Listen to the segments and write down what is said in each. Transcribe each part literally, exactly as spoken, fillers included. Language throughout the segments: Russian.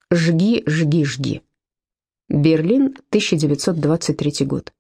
Жги, жги, жги. Берлин, тысяча девятьсот двадцать третий год.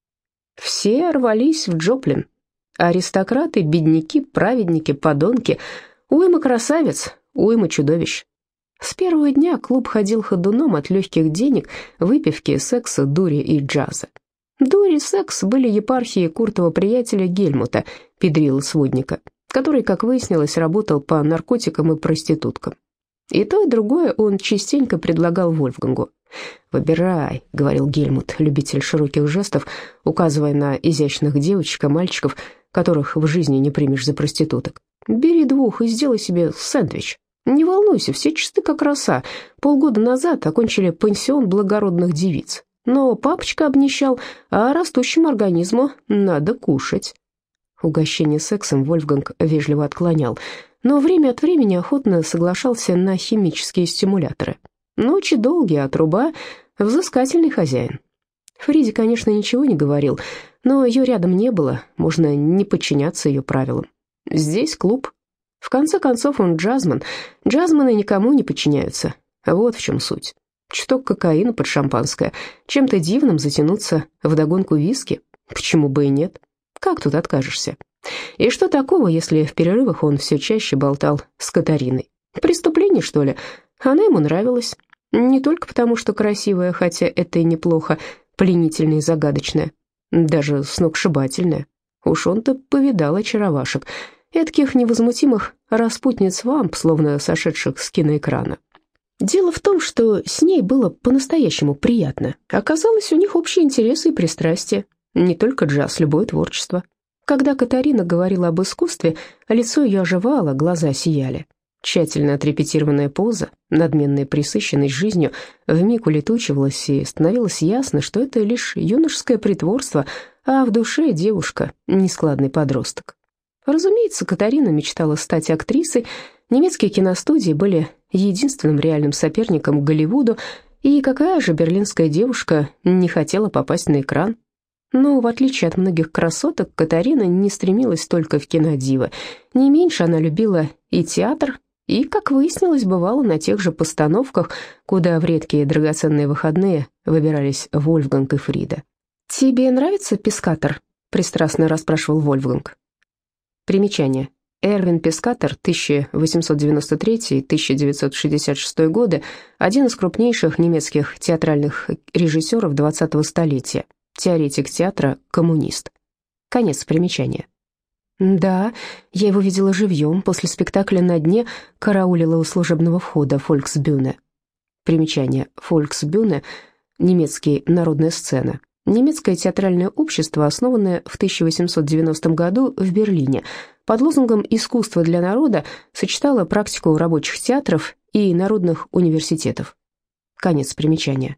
Все рвались в Джоплин. Аристократы, бедняки, праведники, подонки. Уйма красавиц, уйма чудовищ. С первого дня клуб ходил ходуном от легких денег, выпивки, секса, дури и джаза. Дури и секс были епархией Куртова приятеля Гельмута, педрила-сводника, который, как выяснилось, работал по наркотикам и проституткам. И то, и другое он частенько предлагал Вольфгангу. «Выбирай», — говорил Гельмут, любитель широких жестов, указывая на изящных девочек и мальчиков, которых в жизни не примешь за проституток. «Бери двух и сделай себе сэндвич. Не волнуйся, все чисты как роса. Полгода назад окончили пансион благородных девиц. Но папочка обнищал, а растущему организму надо кушать». Угощение сексом Вольфганг вежливо отклонял, но время от времени охотно соглашался на химические стимуляторы. Ночи долгие, а труба — взыскательный хозяин. Фриде, конечно, ничего не говорил, но ее рядом не было, можно не подчиняться ее правилам. Здесь клуб. В конце концов, он джазмен. Джазмены никому не подчиняются. Вот в чем суть. Чуток кокаина под шампанское. Чем-то дивным затянуться вдогонку виски. Почему бы и нет? Как тут откажешься? И что такого, если в перерывах он все чаще болтал с Катариной? Преступление, что ли? Она ему нравилась. Не только потому, что красивая, хотя это и неплохо, пленительная и загадочная. Даже сногсшибательная. Уж он-то повидал очаровашек. Эдаких невозмутимых распутниц-вамп, словно сошедших с киноэкрана. Дело в том, что с ней было по-настоящему приятно. Оказалось, у них общие интересы и пристрастия. Не только джаз, любое творчество. Когда Катарина говорила об искусстве, лицо ее оживало, глаза сияли. Тщательно отрепетированная поза, надменная пресыщенность жизнью вмиг улетучивалась, и становилось ясно, что это лишь юношеское притворство, а в душе девушка — нескладный подросток. Разумеется, Катарина мечтала стать актрисой, немецкие киностудии были единственным реальным соперником Голливуду, и какая же берлинская девушка не хотела попасть на экран? Но, в отличие от многих красоток, Катарина не стремилась только в кинодивы. Не меньше она любила и театр, и, как выяснилось, бывала на тех же постановках, куда в редкие драгоценные выходные выбирались Вольфганг и Фрида. «Тебе нравится Пискатор?» — пристрастно расспрашивал Вольфганг. Примечание. Эрвин Пискатор, тысяча восемьсот девяносто третий — тысяча девятьсот шестьдесят шестой годы, один из крупнейших немецких театральных режиссеров двадцатого столетия, теоретик театра, коммунист. Конец примечания. «Да, я его видела живьем, после спектакля «На дне» караулила у служебного входа Фольксбюhne». Примечание. Фольксбюhne — немецкий «Народная сцена». Немецкое театральное общество, основанное в тысяча восемьсот девяностом году в Берлине, под лозунгом «Искусство для народа» сочетало практику рабочих театров и народных университетов. Конец примечания.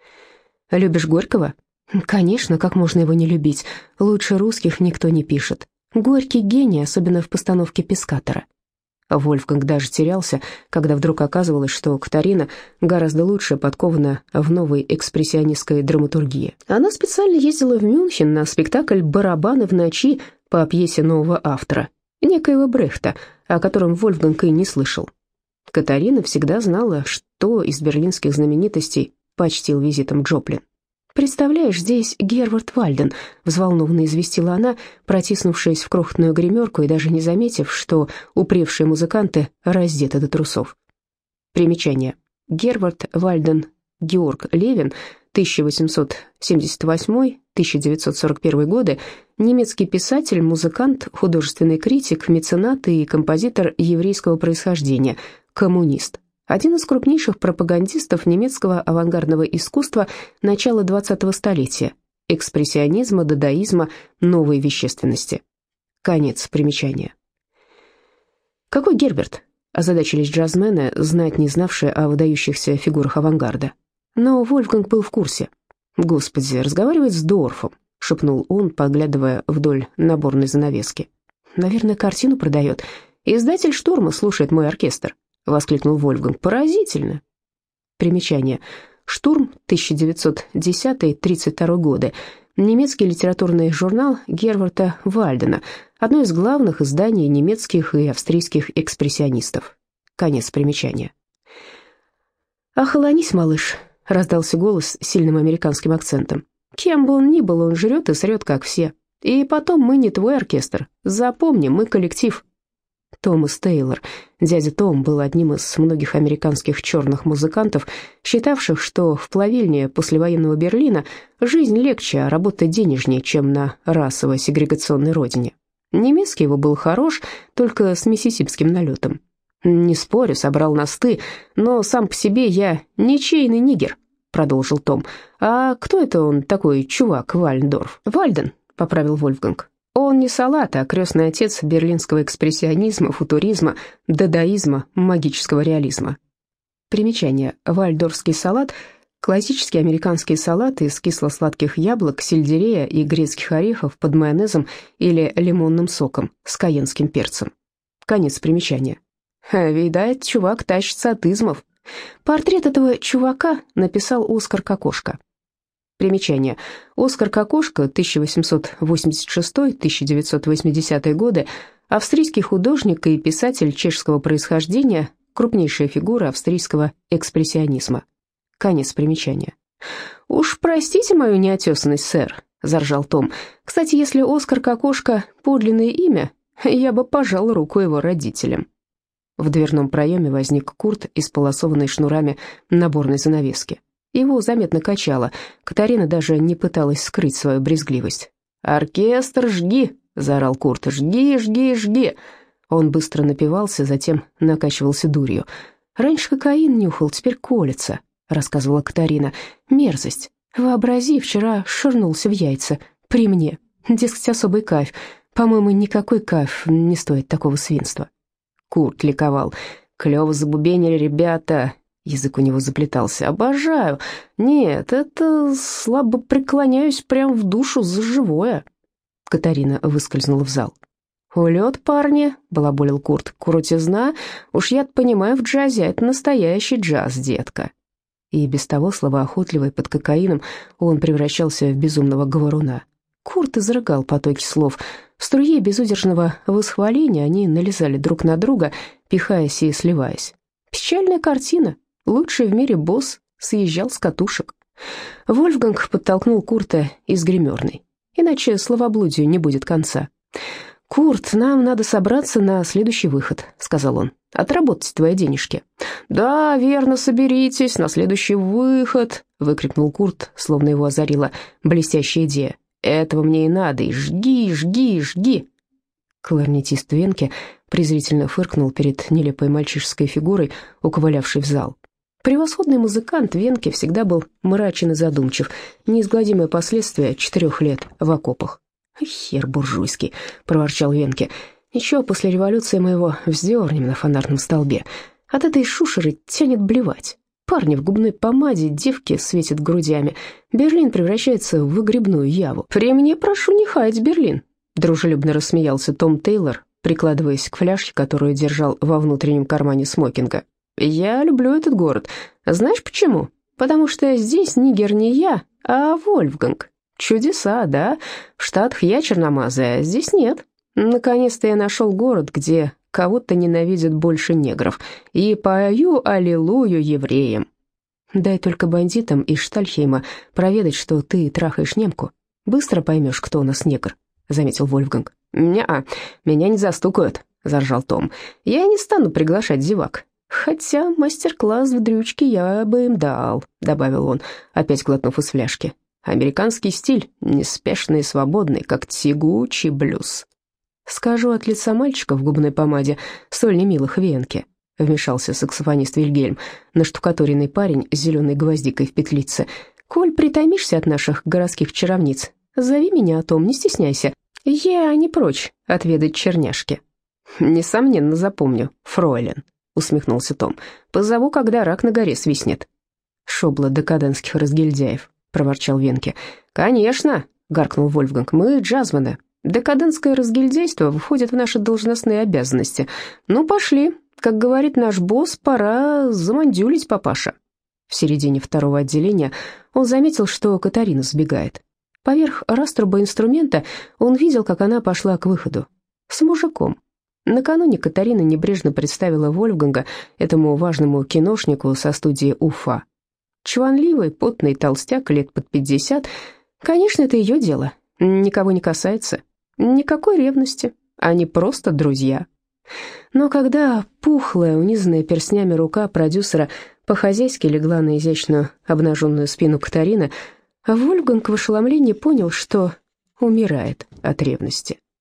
«Любишь Горького?» «Конечно, как можно его не любить? Лучше русских никто не пишет. Горький гений, особенно в постановке Пискатора». Вольфганг даже терялся, когда вдруг оказывалось, что Катарина гораздо лучше подкована в новой экспрессионистской драматургии. Она специально ездила в Мюнхен на спектакль «Барабаны в ночи» по пьесе нового автора, некоего Брехта, о котором Вольфганг и не слышал. Катарина всегда знала, что из берлинских знаменитостей почтил визитом Джоплин. «Представляешь, здесь Гервард Вальден», — взволнованно известила она, протиснувшись в крохотную гримерку и даже не заметив, что упревшие музыканты раздеты до трусов. Примечание. Гервард Вальден Георг Левин, тысяча восемьсот семьдесят восьмой — тысяча девятьсот сорок первый годы, немецкий писатель, музыкант, художественный критик, меценат и композитор еврейского происхождения, коммунист. Один из крупнейших пропагандистов немецкого авангардного искусства начала двадцатого столетия, экспрессионизма, дадаизма, новой вещественности. Конец примечания. «Какой Герберт?» – озадачились джазмены, знать не знавшие о выдающихся фигурах авангарда. Но Вольфганг был в курсе. «Господи, разговаривает с Дорфом», – шепнул он, поглядывая вдоль наборной занавески. «Наверное, картину продает. Издатель «Штурма» слушает мой оркестр», — воскликнул Вольфганг. «Поразительно!» Примечание. «Штурм», тысяча девятьсот десятый — тридцать второй годы. Немецкий литературный журнал Герварда Вальдена, одно из главных изданий немецких и австрийских экспрессионистов. Конец примечания. «Охолонись, малыш», — раздался голос с сильным американским акцентом. «Кем бы он ни был, он жрет и срет, как все. И потом мы не твой оркестр. Запомни, мы коллектив». Томас Тейлор, дядя Том, был одним из многих американских черных музыкантов, считавших, что в плавильне послевоенного Берлина жизнь легче, а работа денежнее, чем на расово-сегрегационной родине. Немецкий его был хорош, только с миссисипским налетом. «Не спорю, собрал насты, но сам по себе я ничейный нигер», — продолжил Том. «А кто это он такой, чувак, Вальндорф?» «Вальден», — поправил Вольфганг. «Он не салат, а крестный отец берлинского экспрессионизма, футуризма, дадаизма, магического реализма». Примечание. Вальдорфский салат – классический американский салат из кисло-сладких яблок, сельдерея и грецких орехов под майонезом или лимонным соком с кайенским перцем. Конец примечания. Видать, чувак тащится от измов. Портрет этого чувака написал Оскар Кокошка. Примечание. Оскар Кокошка, тысяча восемьсот восемьдесят шестой — тысяча девятьсот восьмидесятые годы, австрийский художник и писатель чешского происхождения, крупнейшая фигура австрийского экспрессионизма. Конец примечания. «Уж простите мою неотесанность, сэр», — заржал Том. «Кстати, если Оскар Кокошка — подлинное имя, я бы пожал руку его родителям». В дверном проеме возник Курт, исполосованный шнурами наборной занавески. Его заметно качало, Катарина даже не пыталась скрыть свою брезгливость. «Оркестр, жги!» — заорал Курт. «Жги, жги, жги!» Он быстро напивался, затем накачивался дурью. «Раньше кокаин нюхал, теперь колется», — рассказывала Катарина. «Мерзость. Вообрази, вчера швырнулся в яйца. При мне. Дескать, особый кайф. По-моему, никакой кайф не стоит такого свинства». Курт ликовал. «Клево забубенили ребята!» Язык у него заплетался. «Обожаю! Нет, это слабо преклоняюсь прямо в душу за живое!» Катарина выскользнула в зал. «Улет, парни!» — балаболил Курт. «Крутизна! Уж я-то понимаю в джазе, это настоящий джаз, детка!» И без того словоохотливый под кокаином он превращался в безумного говоруна. Курт изрыгал потоки слов. В струе безудержного восхваления они налезали друг на друга, пихаясь и сливаясь. Печальная картина. Лучший в мире босс съезжал с катушек. Вольфганг подтолкнул Курта из гримерной. Иначе словоблудию не будет конца. «Курт, нам надо собраться на следующий выход», — сказал он. «Отработать твои денежки». «Да, верно, соберитесь, на следующий выход», — выкрикнул Курт, словно его озарила блестящая идея. «Этого мне и надо, и жги, жги, жги». Кларнетист Венке презрительно фыркнул перед нелепой мальчишеской фигурой, уковылявшей в зал. Превосходный музыкант Венке всегда был мрачен и задумчив, неизгладимые последствия четырех лет в окопах. «Хер буржуйский», — проворчал Венке. «Ничего, после революции мы его вздернем на фонарном столбе. От этой шушеры тянет блевать. Парни в губной помаде, девки светят грудями. Берлин превращается в выгребную яву. При мне прошу не хаять Берлин», — дружелюбно рассмеялся Том Тейлор, прикладываясь к фляжке, которую держал во внутреннем кармане смокинга. «Я люблю этот город. Знаешь почему? Потому что здесь нигер не я, а Вольфганг. Чудеса, да? В Штатах я черномазая, а здесь нет. Наконец-то я нашел город, где кого-то ненавидят больше негров, и пою аллилуйю евреям. Дай только бандитам из Штальхейма проведать, что ты трахаешь немку. Быстро поймешь, кто у нас негр», — заметил Вольфганг. «Не-а, меня не застукают», — заржал Том. «Я не стану приглашать зевак. Хотя мастер-класс в дрючке я бы им дал», — добавил он, опять глотнув из фляжки. «Американский стиль, неспешный и свободный, как тягучий блюз». «Скажу от лица мальчика в губной помаде, столь немилых Венке», — вмешался саксофонист Вильгельм, наштукатуренный парень с зеленой гвоздикой в петлице. «Коль притомишься от наших городских чаровниц, зови меня, Том, не стесняйся. Я не прочь отведать черняшки». «Несомненно, запомню, фройлен», — усмехнулся Том. «Позову, когда рак на горе свистнет». «Шобла декадентских разгильдяев», — проворчал Венке. «Конечно», — гаркнул Вольфганг, — «мы джазмены. Декадентское разгильдяйство входит в наши должностные обязанности. Ну, пошли. Как говорит наш босс, пора замандюлить папаша». В середине второго отделения он заметил, что Катарина сбегает. Поверх раструба инструмента он видел, как она пошла к выходу. С мужиком. Накануне Катарина небрежно представила Вольфганга этому важному киношнику со студии Уфа. Чванливый, потный толстяк лет под пятьдесят. Конечно, это ее дело, никого не касается. Никакой ревности, они просто друзья. Но когда пухлая, унизанная перстнями рука продюсера по-хозяйски легла на изящную обнаженную спину Катарины, Вольфганг в ошеломлении понял, что умирает от ревности.